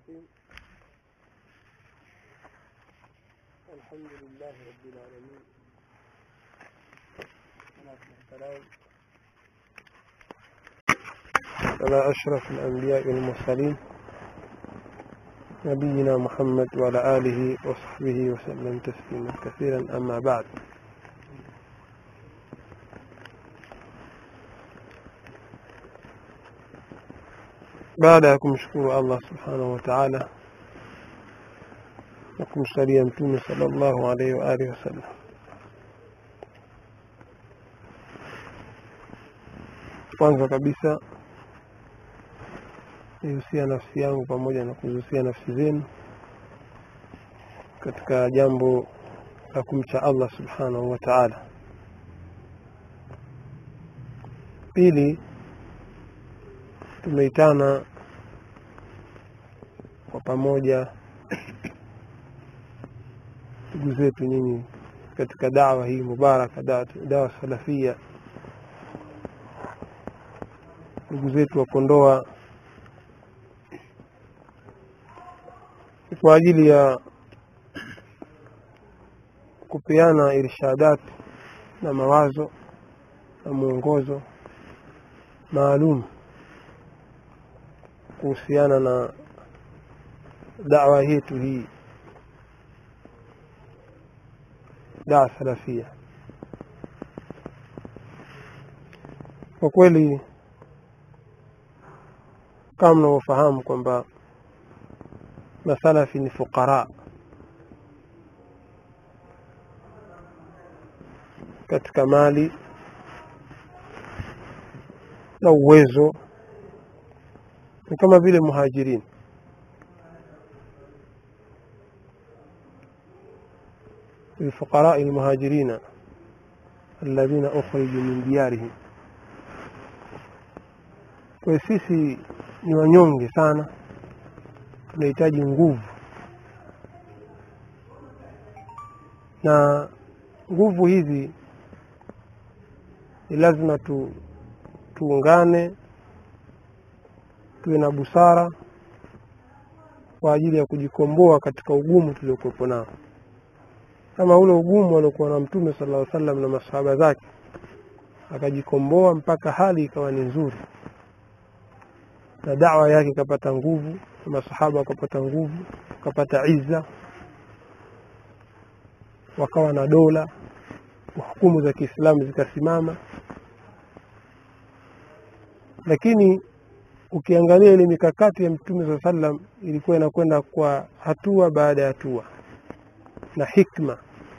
الرحيم. الحمد لله رب العالمين، والسلام على أشرف الأنبياء والمرسلين نبينا محمد وعلى آله وصحبه وسلم تسليما كثيرا. أما بعد، baada ya kumshukuru Allah subhanahu wa ta'ala na kumsalia Mtume sallallahu alayhi wa alihi wasallam, kwanza kabisa nihusia nafsi yangu pamoja na kuhusia nafsi zenu katika jambo la kumcha Allah subhanahu wa ta'ala. Pili, tumeitana kwa pamoja ndugu zetu nyinyi katika da'wa hii mubaraka, da'wa salafia, ndugu zetu wa Kondoa, kwa ajili ya kupeana irshadat na mawazo na mwongozo maalum kuhusiana na da'wa yetu hii, da'wa salafia. Kwa kweli kama mnafahamu kwamba masalafi ni fukara katika mali na uwezo, ni kama vile muhajirin. الفقراء المهاجرين الذين أخرجوا من ديارهم. Kwa sisi ni wanyonge sana, tunahitaji nguvu, na nguvu hizi ni lazima tuungane, tuwe na busara kwa ajili ya kujikomboa katika ugumu tuliokuwa nao, kama ule ugumu aliokuwa na Mtume sallallahu alaihi wasallam na masahaba zake, akajikomboa mpaka hali ikawa ni nzuri na da'wa yake ikapata nguvu, na masahaba wakapata nguvu, wakapata izza, wakawa na dola, hukumu za Kiislamu zikasimama. Lakini ukiangalia ile mikakati ya Mtume sallallahu alaihi wasallam ilikuwa inakwenda kwa hatua baada ya hatua na hikma.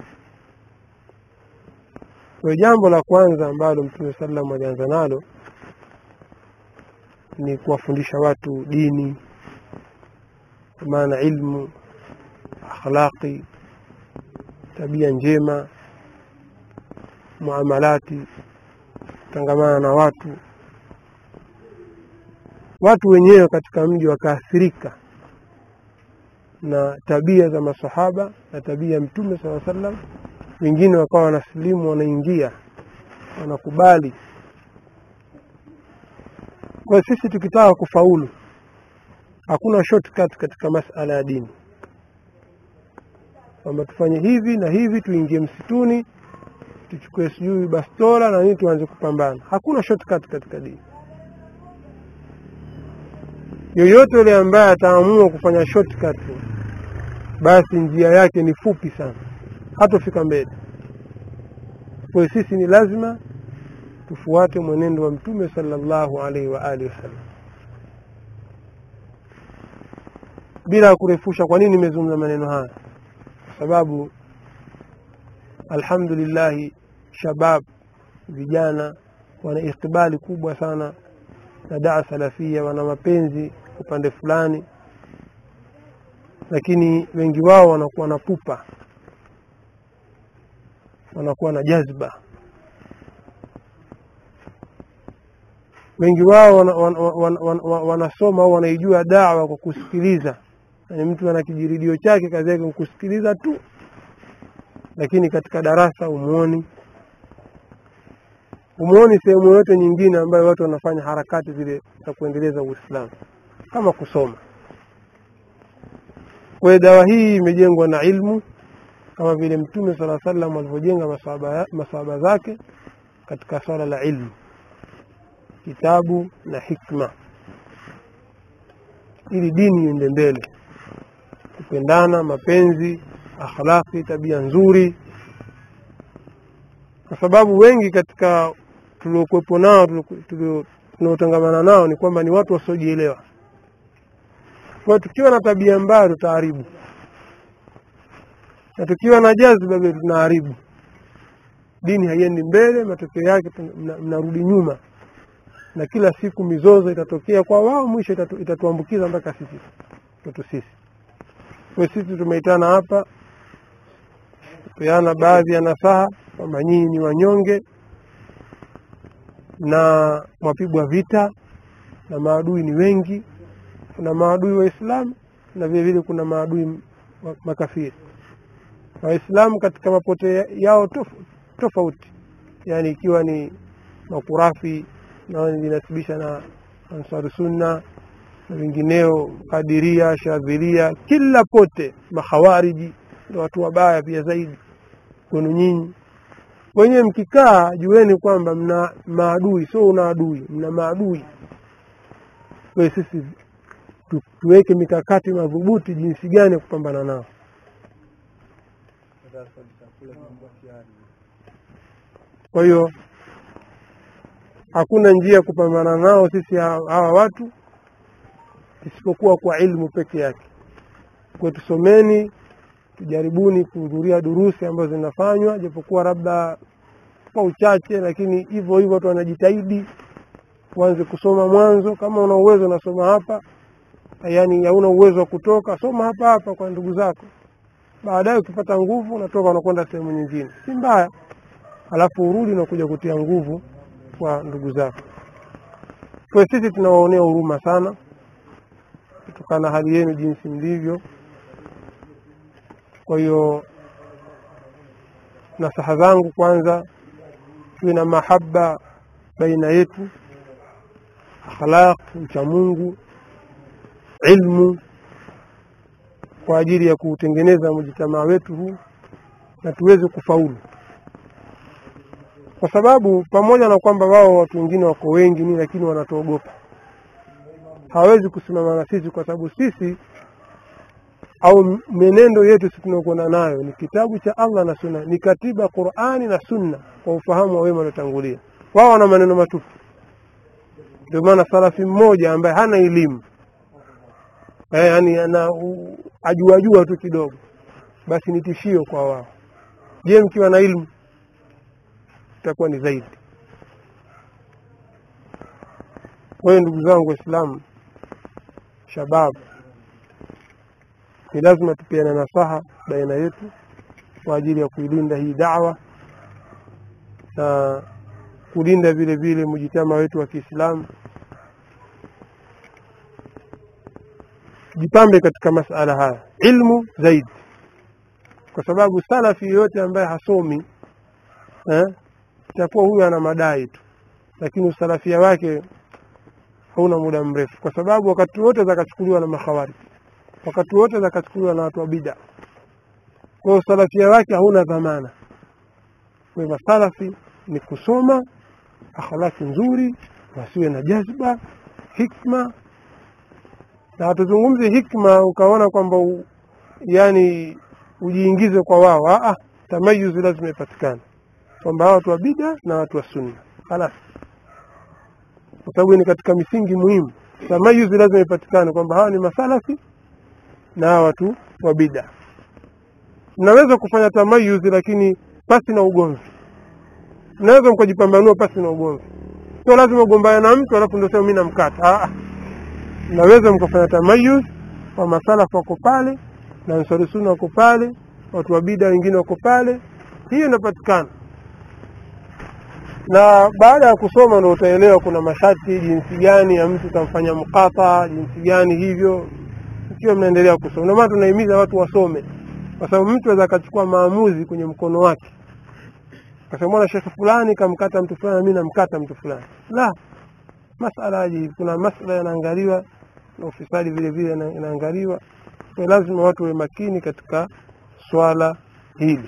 Kwa jambo la kwanza ambalo Mtume sallallahu alaihi wasallam alianza nalo ni kuwafundisha watu dini, maana ilmu, akhlaqi, tabia njema, muamalati, tangamana na watu wenyewe katika mji wakaathirika na tabia za masahaba na tabia Mtume sallallahu alaihi wasallam. Wengine wakawa wanaslimu, wanaingia, wanakubali. Kwa sisi tukitaka kufaulu, hakuna shortcut katika masala ya dini, kwamba tufanye hivi na hivi, tuingie msituni, tuchukue sijui bastola na nini tuanze kupambana. Hakuna shortcut katika dini. Yoyote yule ambaye ataamua kufanya shortcut, basi njia yake ni fupi sana, hatofika mbele. Kwa sisi ni lazima tufuate mwenendo wa Mtume sallallahu alaihi wa alihi wasallam. Bila kurefusha, kwa nini nimezungumza maneno haya? Kwa sababu alhamdulillah shabab, vijana, wana ikibali kubwa sana na da'wa salafia, wana mapenzi upande fulani, lakini wengi wao wanakuwa na pupa, wanakuwa na jazba. Wengi wao wanasoma au wanaijua da'wa kwa kusikiliza. Yani mtu ana kijiridio chake, kazi yake kusikiliza tu, lakini katika darasa umuoni sehemu yote nyingine ambayo watu wanafanya harakati zile za kuendeleza Uislamu kama kusoma. Kwa dawa hii imejengwa na ilmu kama vile Mtume sallallahu alaihi wasallam alivyojenga masahaba zake katika swala la ilmu, kitabu na hikma, ili dini iende mbele, kupendana, mapenzi, akhlaqi, tabia nzuri. Kwa sababu wengi katika tuliokuwepo nao, tunaotangamana nao, ni kwamba ni watu wasiojielewa. Kwa tukiwa na tabia mbaya tutaharibu, na tukiwa na jazba bado tunaharibu. Dini haiendi mbele, matokeo yake mnarudi nyuma, na kila siku mizozo itatokea kwa wao, mwisho itatuambukiza mpaka sisi. Kwa sisi tumeitana hapa kupeana baadhi ya nasaha kwamba nyinyi ni wanyonge na mwapigwa vita na maadui ni wengi. Kuna maadui wa Islam na vile vile kuna maadui makafiri. Waislamu katika mapote yao tofauti, yani ikiwa ni makurafi na wanajinasibisha na Ansar Sunna na vingineo, Kadiria, Shadhiria, kila pote, makhawariji ndio watu wabaya pia zaidi kwenu nyinyi. Wenye mkikaa jueni kwamba mna maadui, sio una adui, mna maadui. Kwa sisi tuweke mikakati madhubuti jinsi gani kupambana nao. Kwa hiyo hakuna njia kupambana nao sisi hawa watu isipokuwa kwa ilmu peke yake. Kwa tusomeni, tujaribuni kuhudhuria durusi ambazo zinafanywa, japokuwa labda kwa uchache, lakini hivyo hivyo watu wanajitahidi kuanza kusoma mwanzo. Kama una uwezo unasoma hapa, yani hauna uwezo wa kutoka, soma hapa kwa ndugu zako. Baadaye ukipata nguvu unatoka unakwenda sehemu nyingine, si mbaya. Alafu urudi na kuja kutia nguvu kwa ndugu zako. Kwa sisi tunawaonea huruma sana kutokana na hali yenu jinsi mlivyo. Kwa hiyo nasaha zangu, kwanza tuwe na mahaba baina yetu, akhlaq, uchamungu, ilmu, kwa ajili ya kutengeneza mjitamaa wetu huu na tuweze kufaulu. Kwa sababu pamoja na kwamba wao watu wengine wako wengi ni, lakini wanatuogopa. Hawezi kusimama na sisi kwa sababu sisi au menendo yetu sisi tunayokuwa nayo ni kitabu cha Allah na Sunna, ni katiba Qur'ani na Sunna kwa ufahamu wa wema waliotangulia. Wao wana maneno matupu. Ndio maana salafi mmoja ambaye hana elimu, yani ana ajua tu kidogo, basi ni tishio kwa wao. Je, mkiwa na elimu itakuwa ni zaidi. Kwa hiyo ndugu zangu Waislamu, shababu, ni lazima tupeane nasaha baina yetu kwa ajili ya kuilinda hii da'wa na kulinda vile vile mjitamaa wetu wa Kiislamu. Jipambe katika masala haya, ilmu zaidi, kwa sababu salafi yote ambaye hasomi itakuwa huyu ana madai tu, lakini usalafia wake hauna muda mrefu, kwa sababu wakati wote zakachukuliwa na makhawarij, wakati wote zakachukuliwa na watu wa bid'a. Kwa usalafia wake hauna dhamana. Kwa hivyo salafi ni kusoma, akhlaki nzuri, wasiwe na jazba, hikma. Na hatuzungumzi hikma ukaona kwamba yani ujiingize kwa wao. Tamayuz lazima ipatikane kwamba watu wa bid'a na watu wa sunna, خلاص. Kwa sababu ni katika misingi muhimu. Tamayuz lazima ipatikane kwamba hawa ni masalafi na watu wa bid'a. Mnaweza kufanya tamayuz lakini pasi na ugomvi. Mnaweza mkajipambanua pasi na ugomvi. Sio lazima ugombane na mtu alafu ndio sema mimi namkata. Mnaweza mkafanya tamayuz kwa masalafu wako pale na Ansar Sunna wako pale, watu wa bid'a wengine wako pale. Hiyo inapatikana. Na baada ya kusoma ndio utaelewa kuna masharti jinsi gani ya mtu tamfanya mukata, jinsi gani hivyo. Ikiwa mnaendelea kusoma, ndio maana tunahimiza watu wasome, kwa sababu mtu anaweza akachukua maamuzi kwenye mkono wake. Akasema Sheikh fulani kamkata mtu fulani, mimi namkata mtu fulani. La, masala hii kuna masala yanaangaliwa na ufisadi vile vile inaangaliwa. Kwa lazima watu wawe makini katika swala hili.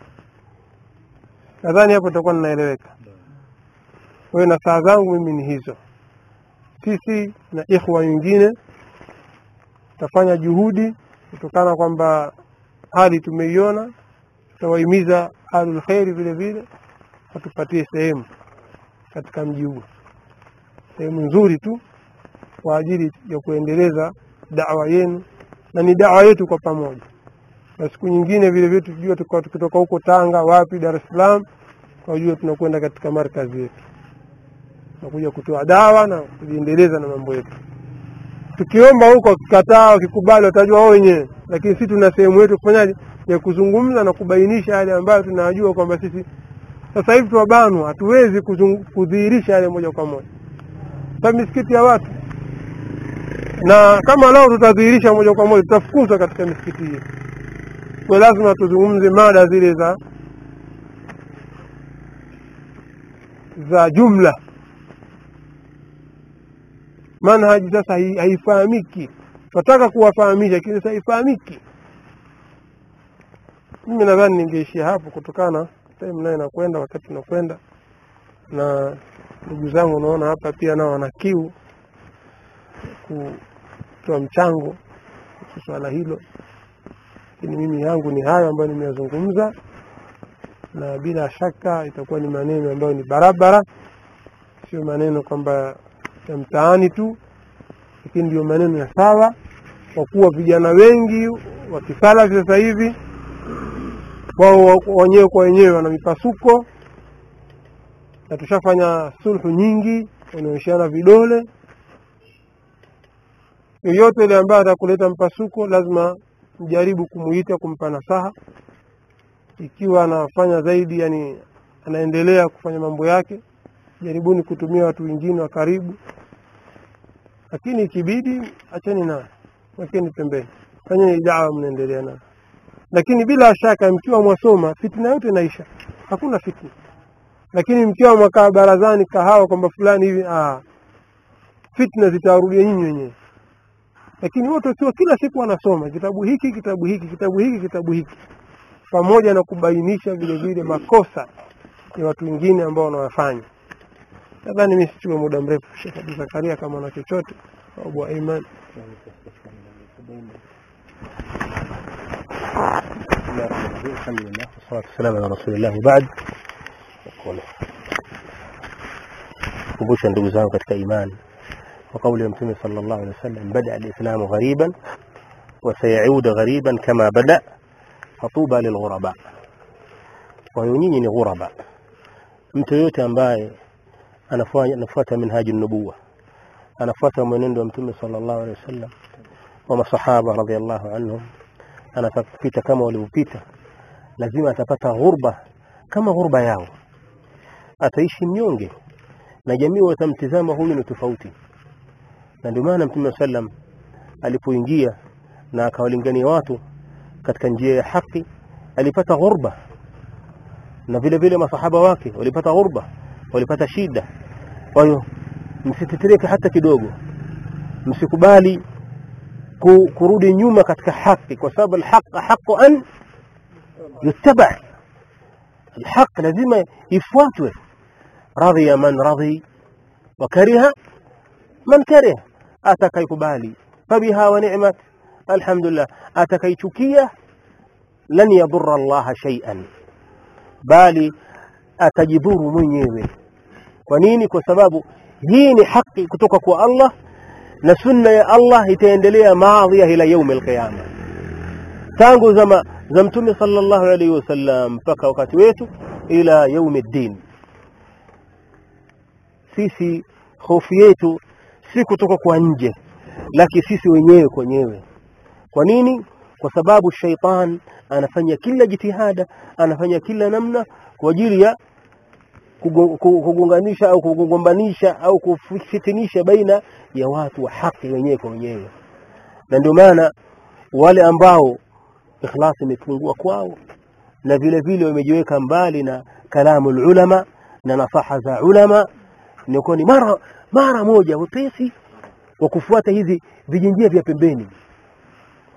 Nadhani hapo tutakuwa tunaeleweka. Kwa na saa zangu mimi ni hizo. Sisi na ikhwa wengine tutafanya juhudi kutokana kwamba hali tumeiona, tutawahimiza ahlul khair vile vile watupatie sehemu katika mji huu, sehemu nzuri tu kwa ajili ya kuendeleza da'wa yenu, na ni da'wa yetu kwa pamoja. Na siku nyingine vile vile tujue tukitoka huko Tanga wapi Dar es Salaam, tunajua tunakwenda katika markazi yetu, tunakuja kutoa dawa na kuendeleza na mambo yetu. Tukiomba huko kikataa wakikubali watajua wao wenyewe, lakini sisi tuna sehemu yetu kufanyaje ya kuzungumza na kubainisha yale ambayo tunajua kwamba sisi sasa hivi tuwabanwa, hatuwezi kudhihirisha yale moja kwa moja kwa misikiti ya watu, na kama leo tutadhihirisha moja kwa moja tutafukuzwa katika misikiti hii. Kwa lazima tuzungumze mada zile za jumla. Manhaji sasa haifahamiki, tunataka kuwafahamisha lakini sasa haifahamiki. Mimi nadhani ningeishia hapo kutokana time nayo inakwenda, wakati tunakwenda, na ndugu zangu naona hapa pia nao wana kiu kutoa mchango kwa swala hilo. Lakini mimi yangu ni hayo ambayo nimeyazungumza, na bila shaka itakuwa ni maneno ambayo ni barabara, sio maneno kwamba ya mtaani tu, lakini ndio maneno ya sawa, kwa kuwa vijana wengi wa kisalafi sasa hivi wao wenyewe kwa wenyewe wana mipasuko, na tushafanya sulhu nyingi, wanaonyeshana vidole. Yoyote ile ambaye atakuleta mpasuko lazima mjaribu kumuita, kumpa nasaha. Ikiwa anafanya zaidi, yani anaendelea kufanya mambo yake, jaribuni kutumia watu wengine wa karibu. Lakini ikibidi acheni naye, lakini pembeni, fanyeni da'wa mnaendelea nayo. Lakini bila shaka mkiwa mwasoma fitna yote inaisha, hakuna fitna. Lakini mkiwa mkaa barazani kahawa kwamba fulani hivi, fitna zitarudia nyinyi wenyewe. Lakini wote sio kila siku wanasoma kitabu hiki kitabu hiki kitabu hiki kitabu hiki, pamoja na kubainisha vile vile makosa ya watu wengine ambao wanawafanya. Nadhani mimi sichukue muda mrefu. Sheikh Abdul Zakaria kama ana chochote, Abu Aiman. Alhamdulillah, wassalatu wassalamu ala rasulillah. Baad, kumbusha ndugu zangu katika imani wa kauli ya Mtume sallallahu alaihi wasallam, bada al-islamu ghariban wa sayaudu ghariban kama bada, fatuba lilghuraba. Kwa hiyo nyinyi ni ghuraba. Mtu yote ambaye anafuata minhaji an-nubuwa, anafuata mwenendo wa Mtume sallallahu alaihi wasallam wa masahaba radhiyallahu anhum, anapita kama walivyopita, lazima atapata ghurba kama ghurba yao, ataishi mnyonge na jamii watamtizama huyu ni tofauti. Na ndio maana Mtume sallam alipoingia na akawalingania watu katika njia ya haki alipata ghurba, na vile vile masahaba wake walipata ghurba, walipata shida. Kwa hiyo msitetereke hata kidogo, msikubali kurudi nyuma katika haki, kwa sababu al-haq an yuttaba. Al-haq lazima ifuatwe, radhiya man radhi wa kariha man kariha. Atakayekubali fabiha wa ni'mat, alhamdulillah. Atakaychukia lan yadurra Allah shay'an, bali atajidhuru mwenyewe. Kwa nini? Kwa sababu hii ni haki kutoka kwa Allah, na sunna ya Allah itaendelea maadhiya ila يوم القيامه, tangu za Mtume sallallahu alayhi wasallam mpaka wakati wetu ila يوم الدين. Sisi hofu yetu si kutoka kwa nje, lakini sisi wenyewe kwa wenyewe. Kwa nini? Kwa sababu shaitan anafanya kila jitihada, anafanya kila namna kwa ajili ya kugonganisha au kugombanisha au kufitinisha baina ya watu wa haki wenyewe kwa wenyewe. Na ndio maana wale ambao ikhlas imepungua kwao, na vile vile wamejiweka mbali na kalamu ulama na nasaha za ulama, ni mara moja wepesi wa kufuata hizi vijinjia vya pembeni.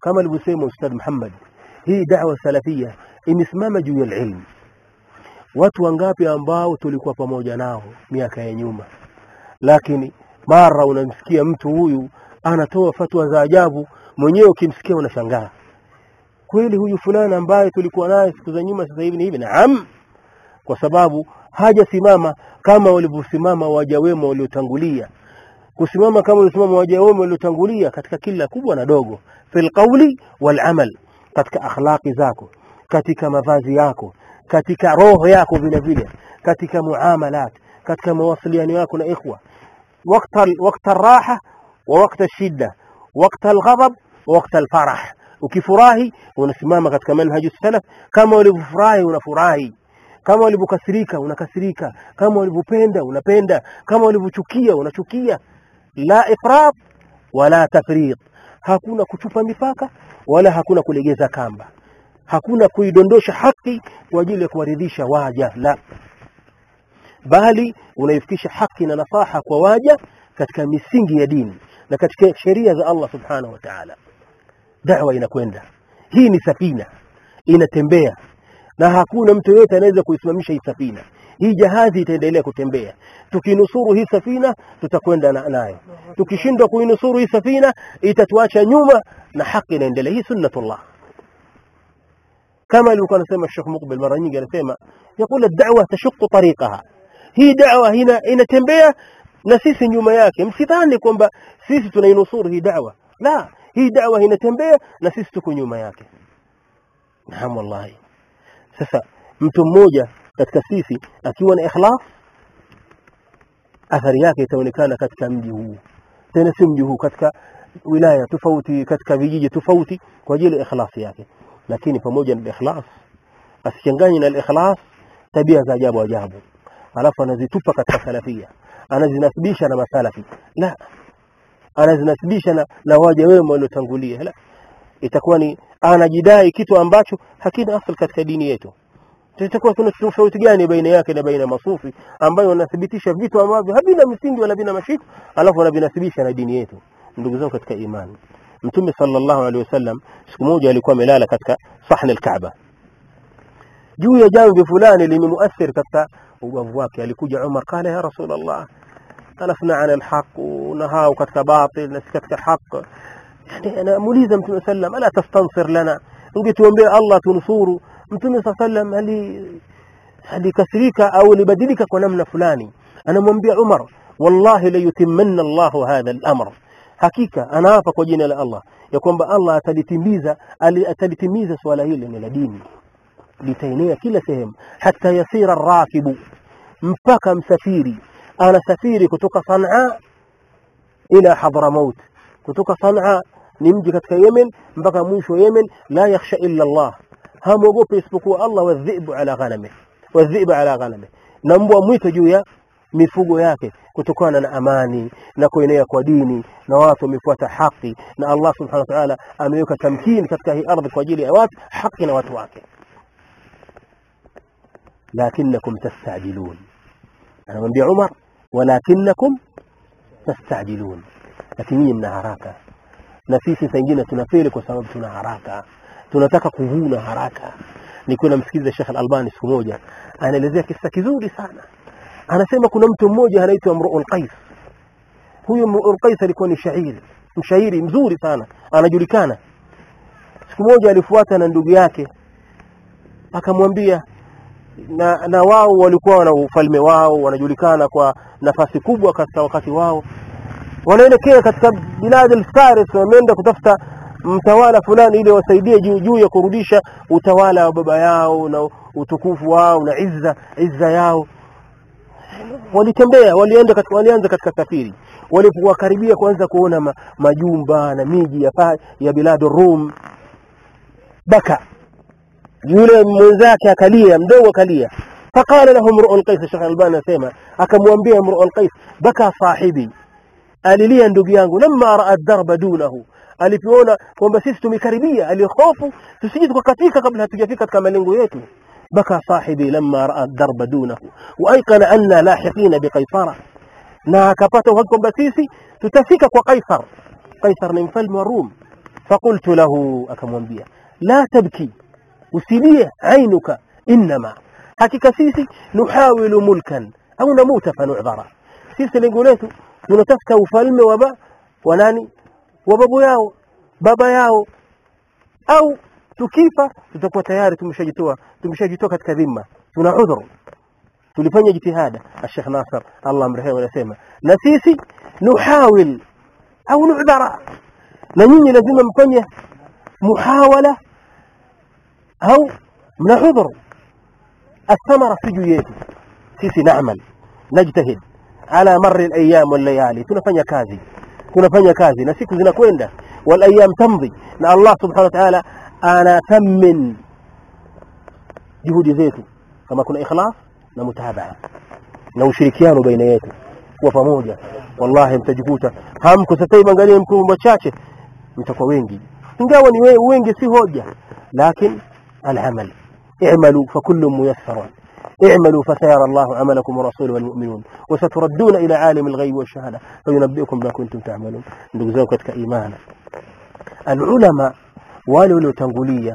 kama alivyosema Ustadh Muhammad, hii da'wa salafia imesimama juu ya ilmu. Watu wangapi ambao tulikuwa pamoja nao miaka ya nyuma, lakini mara unamsikia mtu huyu anatoa fatwa za ajabu, mwenyewe ukimsikia unashangaa, kweli huyu fulani ambaye tulikuwa naye siku za nyuma sasa hivi ni hivi? Naam, kwa sababu hajasimama kama walivyosimama waja wema waliotangulia. Kusimama kama walivyosimama waja wema waliotangulia katika kila kubwa na dogo, fil qawli wal amal, katika akhlaqi zako, katika mavazi yako, katika roho yako vile vile, katika muamalat, katika mawasiliano yako na ikhwa, wakati raha wa wakati shida, wakati alghadab wa wakati alfarah. Ukifurahi unasimama katika manhaju salaf, kama walivyofurahi unafurahi, kama walivyokasirika unakasirika, kama walivyopenda unapenda, kama walivyochukia unachukia. La ifrat wala tafrit, hakuna kuchupa mipaka wala hakuna kulegeza kamba, hakuna kuidondosha haki kwa ajili ya kuwaridhisha waja, la, bali unaifikisha haki na nasaha kwa waja katika misingi ya dini na katika sheria za Allah subhanahu wa ta'ala. Da'wa inakwenda, hii ni safina inatembea, na hakuna mtu yote anaweza kuisimamisha hii safina. Hii jahazi itaendelea kutembea. Tukinusuru hii safina tutakwenda nayo, tukishindwa kuinusuru hii safina itatuacha nyuma na haki inaendelea. Hii sunnatullah, kama alikuwa anasema Sheikh Muqbil mara nyingi, anasema yakula ad-da'wa tashuqqu tariqaha, hii da'wa inatembea na sisi nyuma yake. Msidhani kwamba sisi tunainusuru hii da'wa, la, hii da'wa inatembea na sisi tuko nyuma yake. Naam, wallahi. Sasa mtu mmoja katika sisi akiwa na ikhlas, athari yake itaonekana katika mji huu, tena si mji huu, katika wilaya tofauti, katika vijiji tofauti, kwa ajili ya ikhlas yake. Lakini pamoja na ikhlas, asichanganye na ikhlas tabia za ajabu ajabu, alafu anazitupa katika salafia, anazinasibisha na masalafi. La, anazinasibisha na waja wema waliotangulia. La, itakuwa ni anajidai kitu ambacho hakina asili katika dini yetu. Tutakuwa kuna tofauti gani baina yake na baina masufi ambayo wanathibitisha vitu ambavyo havina msingi wala vina mashiko, alafu wanavinasibisha na dini yetu? Ndugu zangu katika imani, Mtume sallallahu alaihi wasallam siku moja alikuwa amelala katika sahni al-Kaaba, juu ya jambo fulani limemuathiri katika ubavu wake. Alikuja Umar, kala ya Rasulullah, talafna ala al-haq na hao katika batil na katika haq. Yani anamuuliza Mtume sallam, ala tastansir lana, ungetuombea Allah tunusuru. Mtume sallam alikasirika au libadilika kwa namna fulani, anamwambia Umar, wallahi la yutimmanna Allahu hadha al-amr, hakika anaapa kwa jina la Allah ya kwamba Allah atalitimiza swala hili ni la dini, litaenea kila sehemu, hata yasira rakibu, mpaka msafiri anasafiri kutoka Sanaa ila Hadramaut, kutoka Sanaa ni mji katika Yemen mpaka mwisho wa Yemen, la yakhsha illa Allah, hamuogopi isipokuwa Allah, wadhibu ala ghanami, na mbwa mwito juu ya mifugo yake, kutokana na amani na kuenea kwa dini na watu wamefuata haki, na Allah subhanahu wa ta'ala ameweka tamkini katika hii ardhi kwa ajili ya watu haki na watu wake. Lakinakum tastajilun, anamwambia Umar, walakinakum tastajilun, lakini mna haraka. Na sisi sengine tunafeli kwa sababu tuna haraka, tunataka kuvuna haraka. Nilikuwa namsikiliza Sheikh Al-Albani siku moja, anaelezea kisa kizuri sana. Anasema kuna mtu mmoja anaitwa Imru'ul Qais. Huyo Imru'ul Qais alikuwa ni mshairi mzuri sana, anajulikana. Siku moja alifuata na ndugu yake, akamwambia, na wao walikuwa na ufalme wao, wanajulikana kwa nafasi kubwa katika wakati wao. Wanaelekea katika bilad al-Faris, wameenda kutafuta mtawala fulani ili wasaidie juu ya kurudisha utawala wa baba yao na utukufu wao na izza yao. Walitembea, walianza katika safari. Walipokaribia kuanza kuona majumba na miji ya bilad Rum, baka yule mwenzake akalia, mdogo akalia. Faqala lahum Imru'ul Qais, Sheikh Albani anasema, akamwambia Imru'ul Qais, baka sahibi, alilia ndugu yangu, lamma ra'a ad-darba dunahu, alipoona kwamba sisi tumekaribia, alihofu tusije tukakatika kabla hatujafika katika malengo yetu. Baka sahibi lamma ra'a ad-darba dunahu wa ayqana anna lahiqina bi Qaisara, na akapata uhakika kwamba sisi tutafika kwa Qaisar. Qaisar ni mfalme wa Rum, فقلت له akamwambia لا تبكي usilie عينك انما hakika sisi nuhawilu mulkan au namuta fanu'dhara sisi lengo letu tunatafuta ufalme wa nani wa babu yao baba yao au tukifa tutakuwa tayari tumeshajitoa katika dhima tuna udhuru tulifanya jitihada Sheikh Nasr Allah amrehemu anasema na sisi nuhawil au nu'dhara na nyinyi lazima mfanye muhawala au mnahudhuru الثمرة في جيتي سيسي نعمل نجتهد على مر الأيام والليالي tunafanya kazi na siku zinakwenda والايام تمضي na Allah subhanahu wa ta'ala anathammin juhudi zetu kama kuna ikhlas na mutabaa na ushirikiano baina yetu kwa pamoja wallahi mtajikuta hamko sasa hivi angalia mko wachache mtakuwa wengi ingawa ni wengi si hoja lakini al-amal اعملوا فكل ميسر اعملوا فسيرى الله عملكم ورسوله والمؤمنون وستردون إلى عالم الغيب والشهادة فينبئكم بما كنتم تعملون ndugu zangu katika imani العلماء wale waliotangulia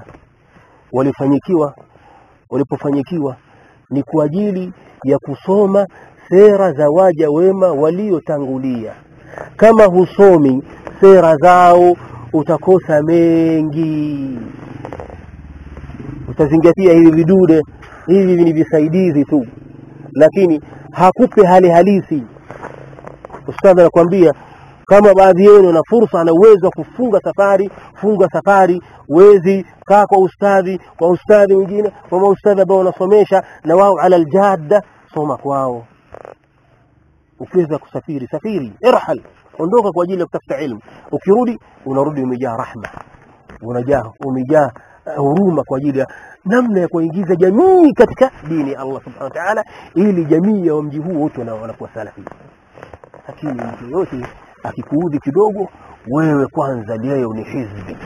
walipofanyikiwa ni kwa ajili ya kusoma sera za waja wema waliotangulia kama husomi sera zao utakosa mengi utazingatia hivi vidude hivi ni visaidizi tu lakini hakupe hali halisi ustadhi anakuambia kama baadhi yenu na fursa na uwezo kufunga safari wezi kaa kwa ustadhi mwingine kwa maustadhi ambao wanasomesha na wao ala aljadda soma kwao ukiweza kusafiri safiri irhal ondoka kwa ajili ya kutafuta ilmu ukirudi unarudi umejaa rahma umejaa huruma kwa ajili ya namna ya kuingiza jamii katika dini ya Allah subhanahu wa ta'ala ili jamii ya mji huu wote wanakuwa salafi lakini mtu yote akikuudhi kidogo wewe kwanza leo ni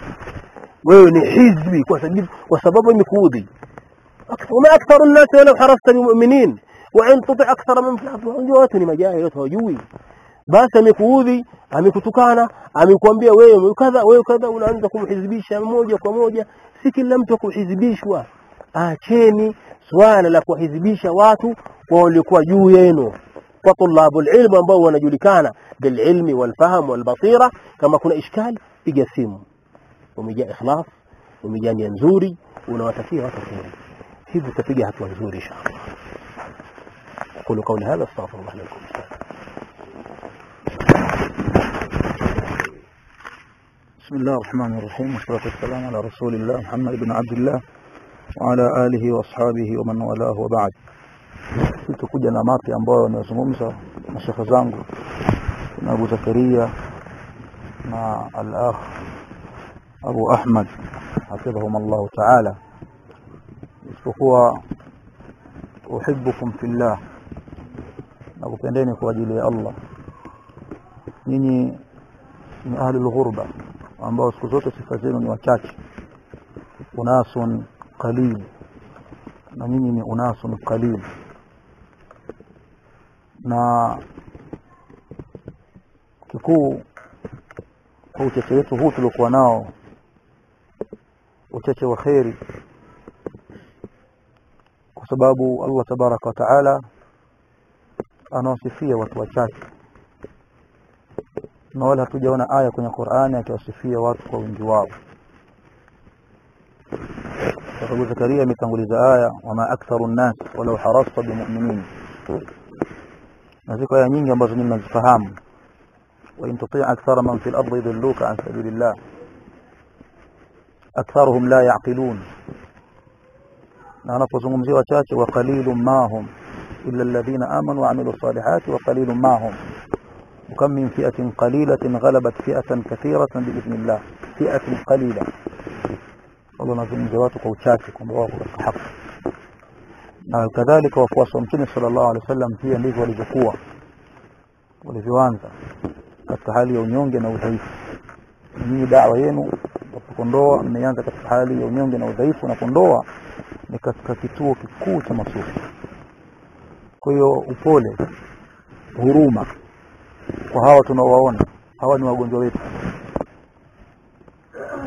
hizbi kwa sababu imekuudhi وما أكثر الناس ولو حرصت بمؤمنين وإن تطع أكثر من في الأرض yote ni majaya yote hawajui basi amekuudhi amekutukana amekuambia wewe kadha unaanza kumhizibisha moja kwa moja si kila mtu kuhizibishwa acheni swala la kuhizibisha watu kwa waliokuwa juu yenu kwa tulabul ilm ambao wanajulikana bil ilmi wal fahm wal basira kama kuna ishkali piga simu umejaa ikhlas umejaa nia nzuri unawatakia watu kheri hivi utapiga hatua nzuri inshallah aqulu qawli hadha astaghfirullah lakum بسم الله الرحمن الرحيم والصلاة والسلام على رسول الله محمد بن عبد الله وعلى آله وأصحابه ومن والاه وبعد tutakuja na mapya ambayo nazungumza na shekhe zangu na Abu Zakaria na al-akh Abu Ahmad hafidhahum Allah ta'ala isipokuwa uhibbukum fillah na kupendeni kwa ajili ya Allah nyinyi ni ahli al-ghurba ambao siku zote sifa zenu ni wachache unasun qalil na nyinyi ni unasun qalil na kikuu kwa uchache wetu huu tuliokuwa nao uchache wa khairi kwa sababu Allah tabaraka wa taala anawasifia watu wachache na wala hatujaona aya kwenye Qur'ani akiwasifia watu kwa wingi wao Abu Zakaria ametanguliza aya wama aktharu an-nas walau harasta bimu'minin na ziko aya nyingi ambazo mnazifahamu wa in tuti' akthara man fil ardi yudilluka an sabilillah aktharuhum la ya'qilun na anapozungumzia wachache wa qalilun mahum illa alladhina amanu wa amilus salihati wa qalilun mahum وكم من فئة قليلة غلبت فئة كثيرة بإذن الله فئة قليلة الله نظم جواتك وشاكك ومواقف الحق كذلك وفواصل متنى صلى الله عليه وسلم فيها ndivyo walivyokuwa walivyoanza katika hali ya unyonge na udhaifu ni da'wa yenu kuondoa mmeanza katika hali ya unyonge na udhaifu na kuondoa ni katika kituo kikuu cha masufi kwa hiyo upole huruma kwa hawa tunaowaona hawa ni wagonjwa wetu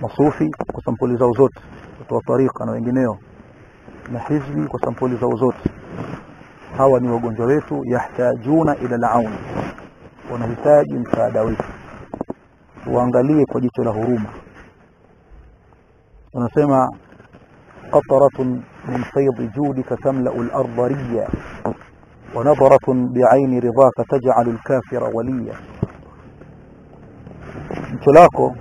masufi kwa sampuli zao zote, watu wa tariqa na wengineo, na hizbi kwa sampuli zao zote. Hawa ni wagonjwa wetu, yahtajuna ila al-aun, wanahitaji msaada wetu. Tuangalie kwa jicho la huruma. Wanasema qatratun min fayd judika tamla'u al-ardha riya wa nadratun bi'aini ridhaka taj'alu al-kafira waliya. Jicho lako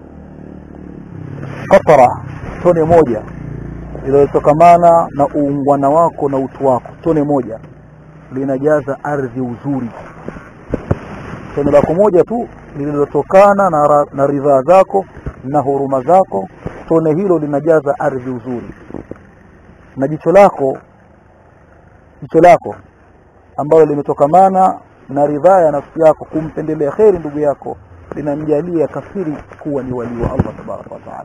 qatra, tone moja iliyotokamana na uungwana wako na utu wako, tone moja linajaza ardhi uzuri. Tone lako moja tu lililotokana na ridhaa zako na huruma zako, tone hilo linajaza ardhi uzuri. Na jicho lako ambalo limetokamana na ridhaa ya nafsi yako kumpendelea kheri ndugu yako, linamjalia kafiri kuwa ni wali wa Allah tabaraka wa taala.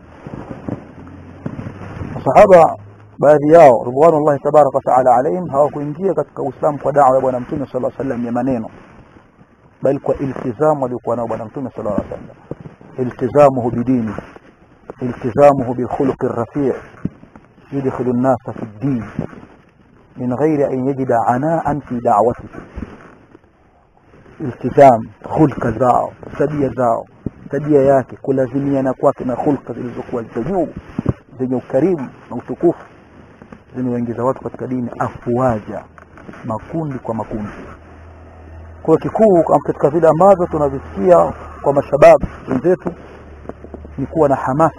Sahaba baadhi yao ridwanullahi tabaraka wa taala alayhim hawakuingia katika Uislamu kwa da'wa ya bwana Mtume sallallahu alaihi wasallam ya maneno, bali kwa iltizamu alikuwa nao bwana Mtume sallallahu alaihi wasallam. Iltizamuhu bidini, iltizamuhu bilkhuluq arrafi' yudkhilu an-nasa fi ad-din min ghairi an yajida ana'an fi da'watihi. Iltizam, khulqa zao, tabia yake, kulazimiana kwake na khulqa zilizokuwa za juu zenye ukarimu na utukufu, zinaingiza watu katika dini afwaja, makundi kwa makundi. Kwa kikuu katika vile ambavyo tunavisikia kwa mashababu wenzetu ni kuwa na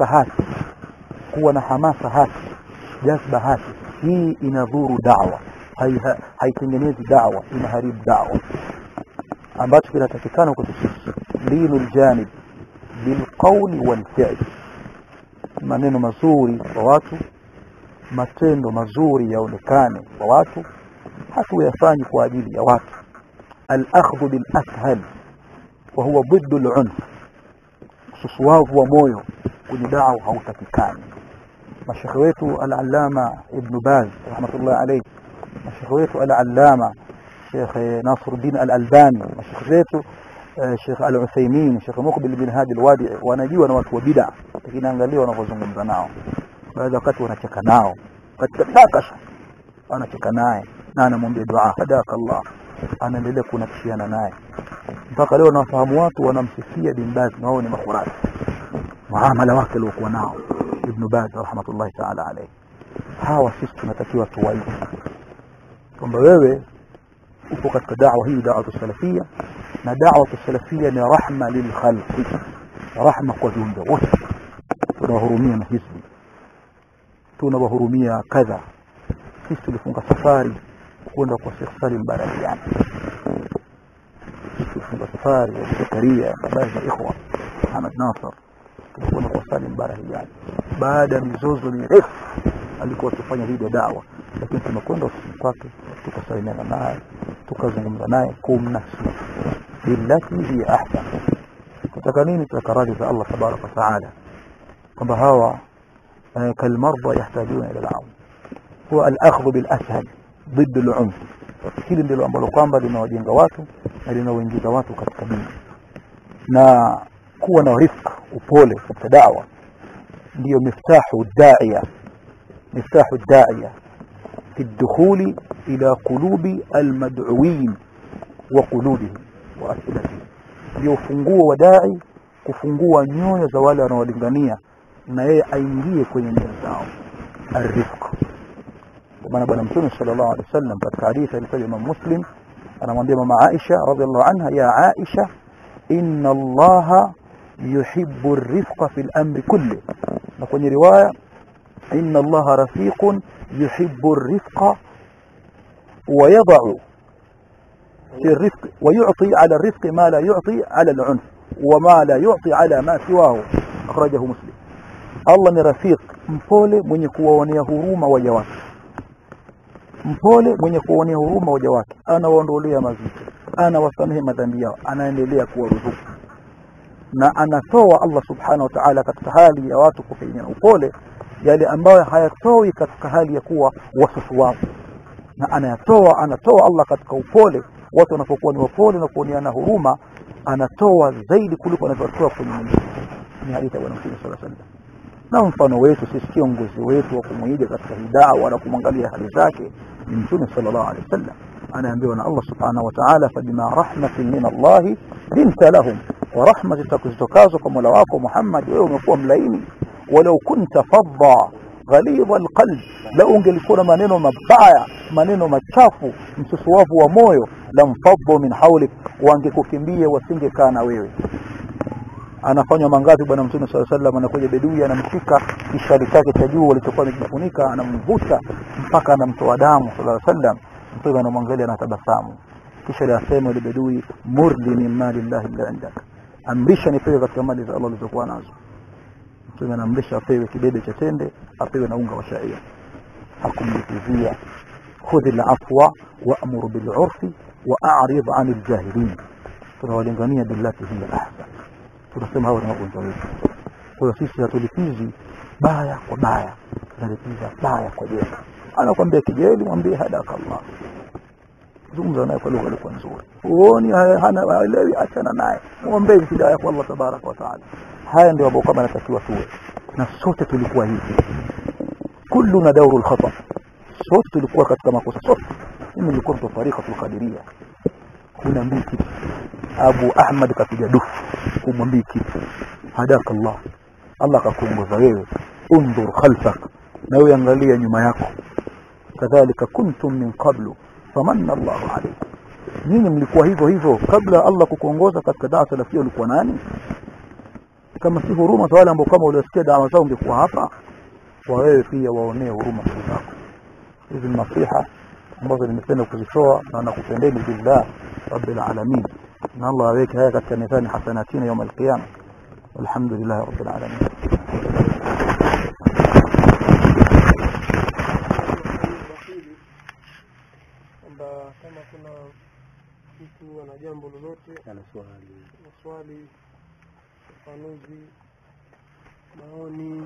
hamasa hasi, jazba hasi. Hii inadhuru da'wa, haitengenezi da'wa, inaharibu da'wa. Ambacho kinatakikana kwa sisi linul janib bil qawli wal fi'l, maneno mazuri kwa watu, matendo mazuri yaonekane kwa watu, hatuyafanyi kwa ajili ya watu. Al-akhdhu bil ashal wa huwa ضد al-unf, ususuavu wa moyo kwenye da'wa hautakikani. Mashekhe wetu al-allama Ibn Baz rahmatullah alayhi, mashekhe wetu al-allama Sheikh Nasruddin al-Albani, mashekhe wetu Sheikh Al-Uthaymeen, Sheikh Muqbil bin Hadi al-Wadi, wanajua na watu wa bid'a, lakini angalia wanavyozungumza nao. Baadhi wakati wanacheka nao katika takasha, anacheka naye na anamwambia dua hadaka Allah, anaendelea kunakishiana naye mpaka leo. Nafahamu watu wanamsifia Ibn Baz na wao ni makhurafi, muamala wake aliokuwa nao Ibn Baz rahmatullahi ta'ala alayhi. Hawa sisi tunatakiwa tuwaite kwamba wewe upo katika da'wa hii, da'wa salafia, na da'wa salafia ni rahma lil khalqi, rahma kwa viumbe wote. Tunawahurumia na hizbi, tunawahurumia kadha. Sisi tulifunga safari kwenda kwa Sheikh Salim Barahiani, tulifunga safari ya Zakaria na baadhi ya ikhwa Ahmad Nasr, tulikwenda kwa Salim Barahiani baada ya mizozo mirefu alikuwa akifanya hii da'wa, lakini tumekwenda ofisini kwake, tukasalimiana naye, tukazungumza naye kumnasihi billati hiya ahsan. Tutaka nini? tutaka radhi za Allah tabaraka wa taala, kwamba hawa kalmarda yahtajuna ila al-aun, huwa al-akhdhu bil ashal ضد al-unf. Hili ndilo ambalo kwamba linawajenga watu na linawaingiza watu katika dini. Na kuwa na rifq, upole katika da'wa ndio miftahu da'iya fi ad-dukhuli ila qulubi al-mad'uwin wa qulubihim wa aslatihim. Ndio ufunguo wa da'i kufungua nyoyo za wale wanaolingania na yeye aingie kwenye nyoyo zao. Ar-rifq, kwa maana bwana Mtume sallallahu alaihi wasallam katika hadithi aliyotaja Imam Muslim anamwambia mama Aisha radhiallahu anha, ya Aisha inna Allaha yuhibbu ar-rifqa fil amri kulli, na kwenye riwaya inna Allaha rafiqun yuhibbu ar-rifqa wa yad'u fi ar-rifq wa yu'ti 'ala ar-rifq ma la yu'ti 'ala al-'unf wa ma la yu'ti 'ala ma siwahu, akhrajahu Muslim. Allah ni rafiq, mpole, mwenye kuwaonea huruma waja wake, mpole, mwenye kuwaonea huruma waja wake, anawaondolea mazito, anawasamehe madhambi yao, anaendelea kuwaruzuku, na anatoa Allah subhanahu wa ta'ala katika hali ya watu kufanya upole yale ambayo hayatoi katika hali ya kuwa wasusuwavu, na anatoa Allah katika upole. Watu wanapokuwa ni wapole na kuoneana huruma, anatoa zaidi kuliko anavyotoa kwenye mwingine. Ni hadithi ya Bwana Mtume sallallahu alaihi wasallam. na mfano wetu sisi kiongozi wetu wa kumuiga katika hidaa wala kumwangalia hali zake ni Mtume sallallahu alaihi wasallam. Anaambiwa na Allah subhanahu wa ta'ala, fabima rahmatin min Allah linta lahum, wa rahmati zitokazo kwa Mola wako Muhammad wewe umekuwa mlaini. Walau kunta fadda ghalidha alqalb, la ungelikuwa maneno mabaya, maneno machafu, msusuwavu wa moyo, lamfaddu min hawlik, wangekukimbia wasingekaa na wewe. Anafanywa mangapi bwana Mtume sallallahu alaihi wasallam, anakuja bedui anamshika kishali chake cha juu alichokuwa amejifunika, anamvuta mpaka anamtoa damu sallallahu alaihi wasallam. Mtume anamwangalia na tabasamu, kisha anasema ile bedui, murli min mali llahi illa indaka, amrisha nipewe katika mali za Allah alizokuwa nazo. Mtume anamrisha apewe kidebe cha tende, apewe na unga wa shairi. Hakumlikizia, khudhi al-afwa wa'mur bil 'urfi wa'rid 'anil jahilin. Tunawalingania billati hiya ahsan. Tunasema hao ni wagonjwa wetu. Kwa sisi hatulipizi baya kwa baya, tunalipiza baya kwa jema. Anakuambia kijeli, mwambie hadaka Allah, zungumza naye kwa lugha ilikuwa nzuri. Uone hana haelewi, achana naye, muombe hidayah kwa Allah tabaraka wa taala. Haya ndio ambao kama natakiwa tuwe, na sote tulikuwa hivi. Kulluna dawrul khata, sote tulikuwa katika makosa sote. Mimi nilikuwa mtu tariqatul qadiriyya, kuna mbiki Abu Ahmad kapiga dufu kumwambia kitu, hadaka Allah, Allah akakuongoza wewe, undur khalfak, na wewe angalia nyuma yako. Kadhalika kuntum min qablu famanna Allahu alaykum, nyinyi mlikuwa hivyo hivyo kabla Allah kukuongoza katika da'wa salafia. ulikuwa nani? Kama si huruma kwa wale ambao kama uliosikia da'wa zao ungekuwa hapa, wa wewe pia waonee huruma kwa zako. Hizi nasiha ambazo nimependa kuzitoa na nakupendeni billah rabbil alamin, na Allah aweke haya katika mizani hasanatina يوم القيامه. Alhamdulillah rabbil alamin. Kama kuna mtu ana jambo lolote, ana swali, ufafanuzi, maoni